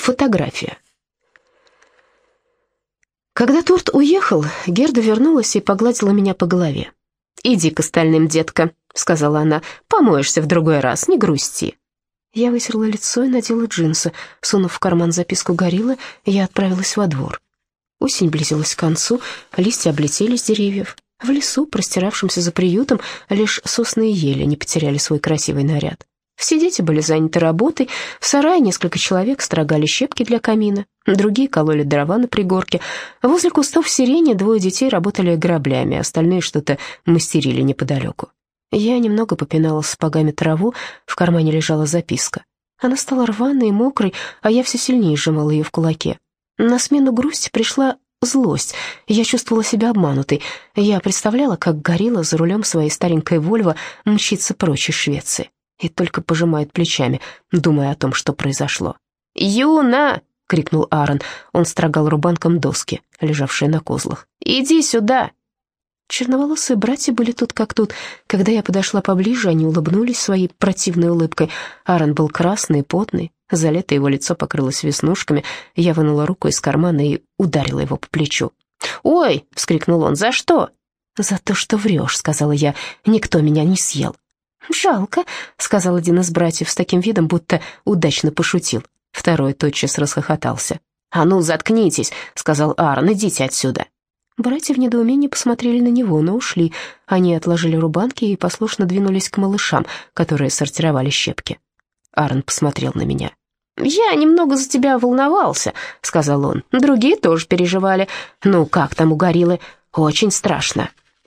Фотография. Когда торт уехал, Герда вернулась и погладила меня по голове. «Иди к остальным, детка», — сказала она, — «помоешься в другой раз, не грусти». Я вытерла лицо и надела джинсы. Сунув в карман записку гориллы, я отправилась во двор. Осень близилась к концу, листья облетели с деревьев. В лесу, простиравшемся за приютом, лишь сосны и ели не потеряли свой красивый наряд. Все дети были заняты работой, в сарае несколько человек строгали щепки для камина, другие кололи дрова на пригорке. Возле кустов сирени 2 детей работали граблями, остальные что-то мастерили неподалеку. Я немного попинала сапогами траву, в кармане лежала записка. Она стала рваной и мокрой, а я все сильнее сжимала ее в кулаке. На смену грусти пришла злость. Я чувствовала себя обманутой. Я представляла, как горилла за рулем своей старенькой «Вольво» мчится прочь из Швеции и только пожимает плечами, думая о том, что произошло. «Юна!» — крикнул Аарон. Он строгал рубанком доски, лежавшие на козлах. «Иди сюда!» Черноволосые братья были тут как тут. Когда я подошла поближе, они улыбнулись своей противной улыбкой. Аарон был красный и потный, залитое его лицо покрылось веснушками. Я вынула руку из кармана и ударила его по плечу. «Ой!» — вскрикнул он. «За что?» «За то, что врешь», — сказала я. «Никто меня не съел». «Жалко», — сказал один из братьев с таким видом, будто удачно пошутил. Второй тотчас расхохотался. «А ну, заткнитесь», — сказал Аарон, — «идите отсюда». Братья в недоумении посмотрели на него, но ушли. Они отложили рубанки и послушно двинулись к малышам, которые сортировали щепки. Аарон посмотрел на меня. «Я немного за тебя волновался», — сказал он. «Другие тоже переживали. Ну, как там у гориллы? Очень страшно».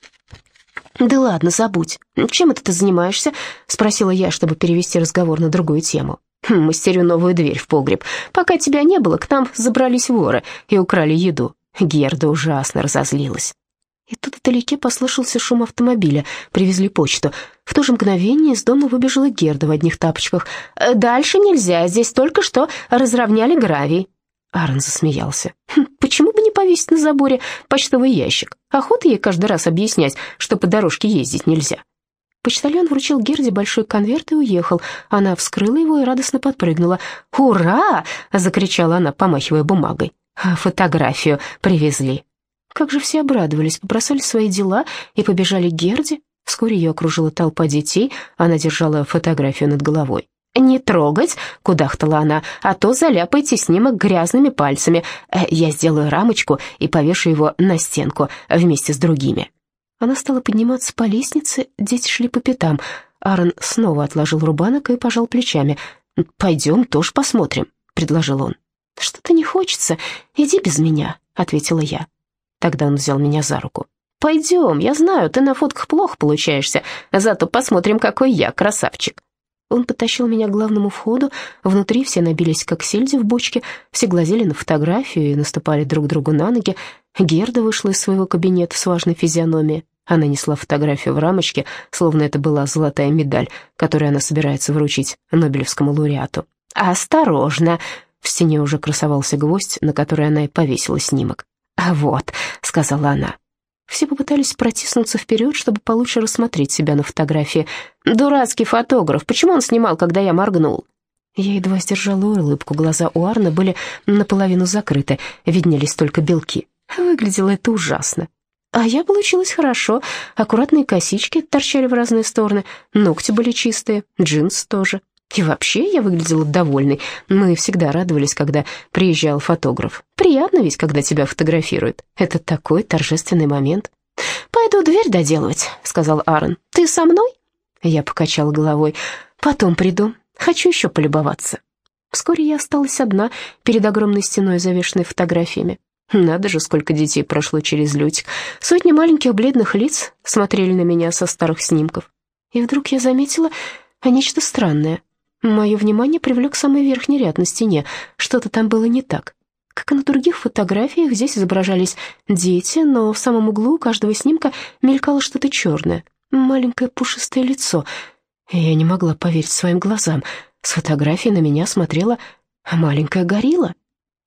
«Да ладно, забудь. Чем это ты занимаешься?» — спросила я, чтобы перевести разговор на другую тему. «Мастерю новую дверь в погреб. Пока тебя не было, к нам забрались воры и украли еду». Герда ужасно разозлилась. И тут вдалеке послышался шум автомобиля. Привезли почту. В то же мгновение из дома выбежала Герда в одних тапочках. «Дальше нельзя, здесь только что разровняли гравий». Аарон засмеялся. «Почему бы не повесить на заборе почтовый ящик? Охота ей каждый раз объяснять, что по дорожке ездить нельзя». Почтальон вручил Герде большой конверт и уехал. Она вскрыла его и радостно подпрыгнула. «Ура!» — закричала она, помахивая бумагой. «Фотографию привезли». Как же все обрадовались, побросали свои дела и побежали к Герде. Вскоре ее окружила толпа детей, она держала фотографию над головой. «Не трогать!» — кудахтала она, «а то заляпайте снимок грязными пальцами. Я сделаю рамочку и повешу его на стенку вместе с другими». Она стала подниматься по лестнице, дети шли по пятам. Аарон снова отложил рубанок и пожал плечами. «Пойдем, тоже посмотрим», — предложил он. «Что-то не хочется. Иди без меня», — ответила я. Тогда он взял меня за руку. «Пойдем, я знаю, ты на фотках плохо получаешься, зато посмотрим, какой я красавчик». Он потащил меня к главному входу. Внутри все набились, как сельди в бочке, все глазели на фотографию и наступали друг другу на ноги. Герда вышла из своего кабинета с важной физиономией. Она несла фотографию в рамочке, словно это была золотая медаль, которую она собирается вручить Нобелевскому лауреату. «Осторожно!» В стене уже красовался гвоздь, на который она и повесила снимок. «А вот», — сказала она. Все попытались протиснуться вперед, чтобы получше рассмотреть себя на фотографии. «Дурацкий фотограф, почему он снимал, когда я моргнул?» Я едва сдержала улыбку, глаза у Арна были наполовину закрыты, виднелись только белки. Выглядело это ужасно. А я получилась хорошо, аккуратные косички торчали в разные стороны, ногти были чистые, джинсы тоже. И вообще я выглядела довольной. Мы всегда радовались, когда приезжал фотограф. Приятно ведь, когда тебя фотографируют. Это такой торжественный момент. «Пойду дверь доделывать», — сказал Аарон. «Ты со мной?» Я покачала головой. «Потом приду. Хочу еще полюбоваться». Вскоре я осталась одна перед огромной стеной, завешенной фотографиями. Надо же, сколько детей прошло через лютик. Сотни маленьких бледных лиц смотрели на меня со старых снимков. И вдруг я заметила нечто странное. Мое внимание привлек самый верхний ряд на стене. Что-то там было не так. Как и на других фотографиях, здесь изображались дети, но в самом углу каждого снимка мелькало что-то черное. Маленькое пушистое лицо. Я не могла поверить своим глазам. С фотографии на меня смотрела маленькая горилла.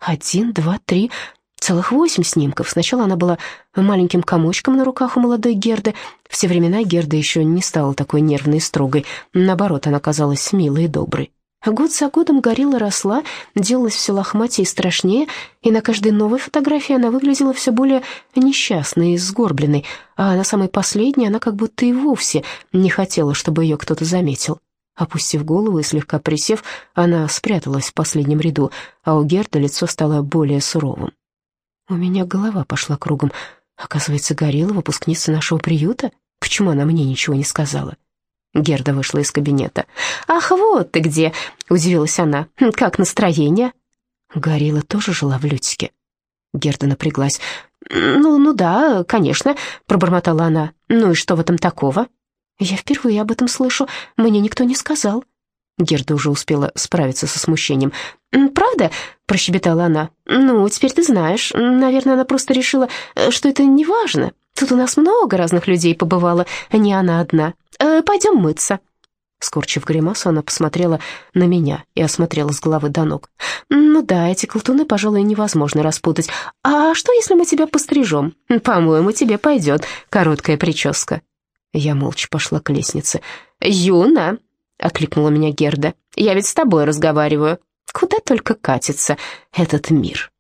1, 2, 3, целых 8 снимков. Сначала она была маленьким комочком на руках у молодой Герды. В те времена Герда еще не стала такой нервной и строгой. Наоборот, она казалась милой и доброй. Год за годом Горилла росла, делалась все лохматее и страшнее, и на каждой новой фотографии она выглядела все более несчастной и сгорбленной, а на самой последней она как будто и вовсе не хотела, чтобы ее кто-то заметил. Опустив голову и слегка присев, она спряталась в последнем ряду, а у Герды лицо стало более суровым. У меня голова пошла кругом. Оказывается, Горилла — выпускница нашего приюта? Почему она мне ничего не сказала? Герда вышла из кабинета. «Ах, вот ты где!» — удивилась она. «Как настроение?» Горилла тоже жила в Лютике. Герда напряглась. «Ну да, конечно», — пробормотала она. «Ну и что в этом такого?» «Я впервые об этом слышу. Мне никто не сказал». Герда уже успела справиться со смущением. «Правда?» — прощебетала она. «Ну, теперь ты знаешь. Наверное, она просто решила, что это не важно. Тут у нас много разных людей побывало, не она одна. Пойдем мыться». Скорчив гримасу, она посмотрела на меня и осмотрела с головы до ног. «Ну да, эти колтуны, пожалуй, невозможно распутать. А что, если мы тебя пострижем? По-моему, тебе пойдет короткая прическа». Я молча пошла к лестнице. «Юна!» — окликнула меня Герда. «Я ведь с тобой разговариваю. Куда только катится этот мир».